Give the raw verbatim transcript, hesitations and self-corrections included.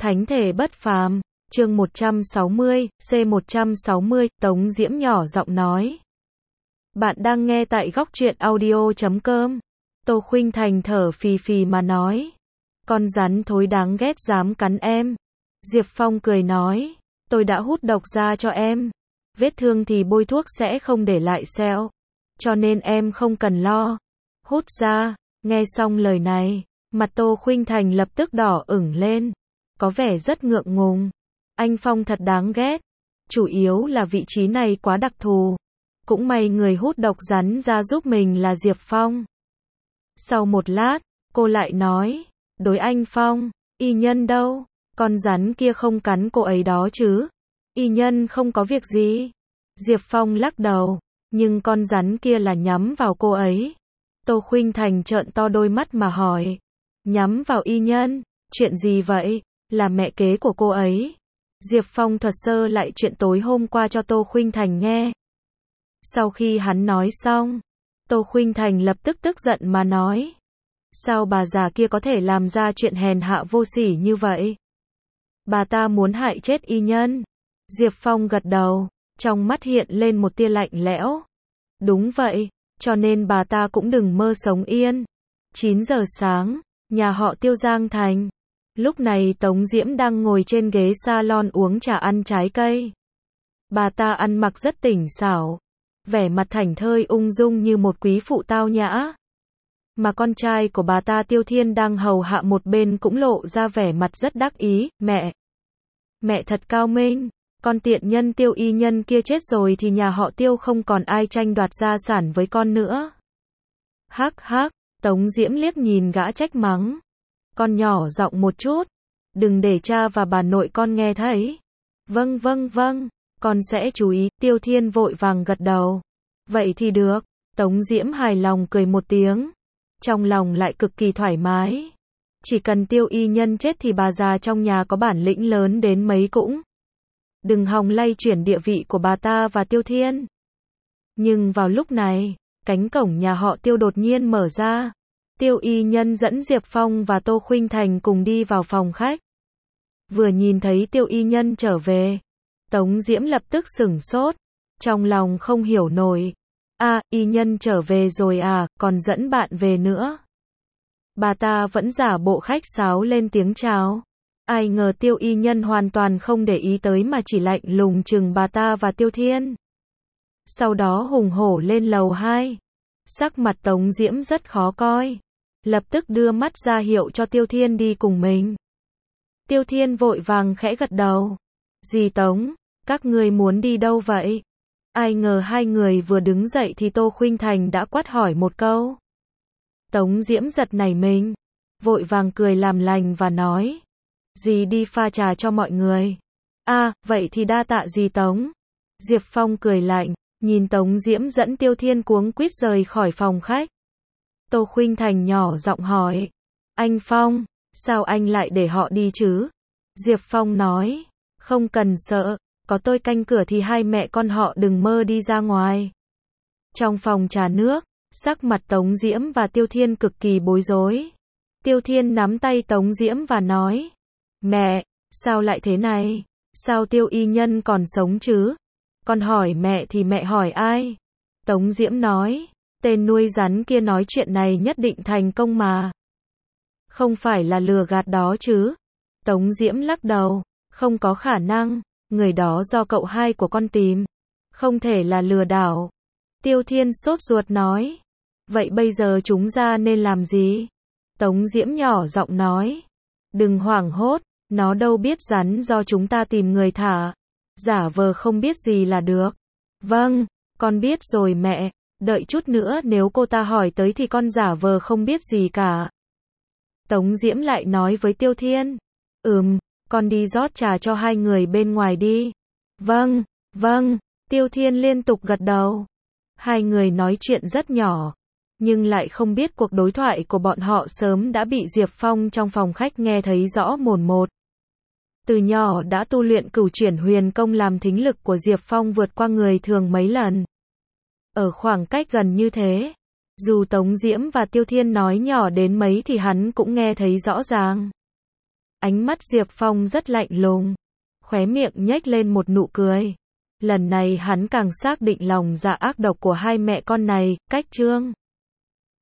Thánh thể bất phàm, chương một trăm sáu mươi, C một trăm sáu mươi, Tống Diễm nhỏ giọng nói. Bạn đang nghe tại góc truyện audio chấm com. Tô Khuynh Thành thở phì phì mà nói. Con rắn thối đáng ghét dám cắn em. Diệp Phong cười nói, tôi đã hút độc ra cho em. Vết thương thì bôi thuốc sẽ không để lại sẹo. Cho nên em không cần lo. Hút ra, nghe xong lời này, mặt Tô Khuynh Thành lập tức đỏ ửng lên. Có vẻ rất ngượng ngùng. Anh Phong thật đáng ghét. Chủ yếu là vị trí này quá đặc thù. Cũng may người hút độc rắn ra giúp mình là Diệp Phong. Sau một lát, cô lại nói, đối anh Phong, y nhân đâu? Con rắn kia không cắn cô ấy đó chứ? Y nhân không có việc gì. Diệp Phong lắc đầu, nhưng con rắn kia là nhắm vào cô ấy. Tô Khuynh Thành trợn to đôi mắt mà hỏi, nhắm vào y nhân, chuyện gì vậy? Là mẹ kế của cô ấy. Diệp Phong thuật sơ lại chuyện tối hôm qua cho Tô Khuynh Thành nghe. Sau khi hắn nói xong, Tô Khuynh Thành lập tức tức giận mà nói, sao bà già kia có thể làm ra chuyện hèn hạ vô sỉ như vậy? Bà ta muốn hại chết y nhân. Diệp Phong gật đầu, trong mắt hiện lên một tia lạnh lẽo. Đúng vậy, cho nên bà ta cũng đừng mơ sống yên. chín giờ sáng, nhà họ Tiêu Giang Thành. Lúc này Tống Diễm đang ngồi trên ghế salon uống trà ăn trái cây. Bà ta ăn mặc rất tỉnh xảo, vẻ mặt thảnh thơi ung dung như một quý phụ tao nhã. Mà con trai của bà ta Tiêu Thiên đang hầu hạ một bên cũng lộ ra vẻ mặt rất đắc ý, mẹ. Mẹ thật cao minh, con tiện nhân Tiêu y nhân kia chết rồi thì nhà họ Tiêu không còn ai tranh đoạt gia sản với con nữa. Hắc hắc, Tống Diễm liếc nhìn gã trách mắng. Con nhỏ giọng một chút, đừng để cha và bà nội con nghe thấy. Vâng vâng vâng, con sẽ chú ý. Tiêu Thiên vội vàng gật đầu. Vậy thì được. Tống Diễm hài lòng cười một tiếng, trong lòng lại cực kỳ thoải mái. Chỉ cần Tiêu y nhân chết thì bà già trong nhà có bản lĩnh lớn đến mấy cũng đừng hòng lay chuyển địa vị của bà ta và Tiêu Thiên. Nhưng vào lúc này, cánh cổng nhà họ Tiêu đột nhiên mở ra. Tiêu y nhân dẫn Diệp Phong và Tô Khuynh Thành cùng đi vào phòng khách. Vừa nhìn thấy Tiêu y nhân trở về, Tống Diễm lập tức sửng sốt, trong lòng không hiểu nổi. À, y nhân trở về rồi à, còn dẫn bạn về nữa. Bà ta vẫn giả bộ khách sáo lên tiếng chào. Ai ngờ Tiêu y nhân hoàn toàn không để ý tới mà chỉ lạnh lùng chừng bà ta và Tiêu Thiên. Sau đó hùng hổ lên lầu hai. Sắc mặt Tống Diễm rất khó coi. Lập tức đưa mắt ra hiệu cho Tiêu Thiên đi cùng mình. Tiêu Thiên vội vàng khẽ gật đầu. Dì Tống, các người muốn đi đâu vậy? Ai ngờ hai người vừa đứng dậy thì Tô Khuynh Thành đã quát hỏi một câu. Tống Diễm giật nảy mình, vội vàng cười làm lành và nói, dì đi pha trà cho mọi người. À, vậy thì đa tạ dì Tống. Diệp Phong cười lạnh, nhìn Tống Diễm dẫn Tiêu Thiên cuống quýt rời khỏi phòng khách. Tô Khuynh Thành nhỏ giọng hỏi, anh Phong, sao anh lại để họ đi chứ? Diệp Phong nói, không cần sợ, có tôi canh cửa thì hai mẹ con họ đừng mơ đi ra ngoài. Trong phòng trà nước, sắc mặt Tống Diễm và Tiêu Thiên cực kỳ bối rối. Tiêu Thiên nắm tay Tống Diễm và nói, mẹ, sao lại thế này? Sao Tiêu y nhân còn sống chứ? Con hỏi mẹ thì mẹ hỏi ai? Tống Diễm nói, tên nuôi rắn kia nói chuyện này nhất định thành công mà. Không phải là lừa gạt đó chứ? Tống Diễm lắc đầu, không có khả năng, người đó do cậu hai của con tìm. Không thể là lừa đảo. Tiêu Thiên sốt ruột nói, vậy bây giờ chúng ta nên làm gì? Tống Diễm nhỏ giọng nói, đừng hoảng hốt, nó đâu biết rắn do chúng ta tìm người thả. Giả vờ không biết gì là được. Vâng, con biết rồi mẹ, đợi chút nữa nếu cô ta hỏi tới thì con giả vờ không biết gì cả. Tống Diễm lại nói với Tiêu Thiên, ừm, con đi rót trà cho hai người bên ngoài đi. Vâng, vâng, Tiêu Thiên liên tục gật đầu. Hai người nói chuyện rất nhỏ, nhưng lại không biết cuộc đối thoại của bọn họ sớm đã bị Diệp Phong trong phòng khách nghe thấy rõ mồn một. Từ nhỏ đã tu luyện cửu chuyển huyền công làm thính lực của Diệp Phong vượt qua người thường mấy lần. Ở khoảng cách gần như thế, dù Tống Diễm và Tiêu Thiên nói nhỏ đến mấy thì hắn cũng nghe thấy rõ ràng. Ánh mắt Diệp Phong rất lạnh lùng, khóe miệng nhếch lên một nụ cười. Lần này hắn càng xác định lòng dạ ác độc của hai mẹ con này, cách Trương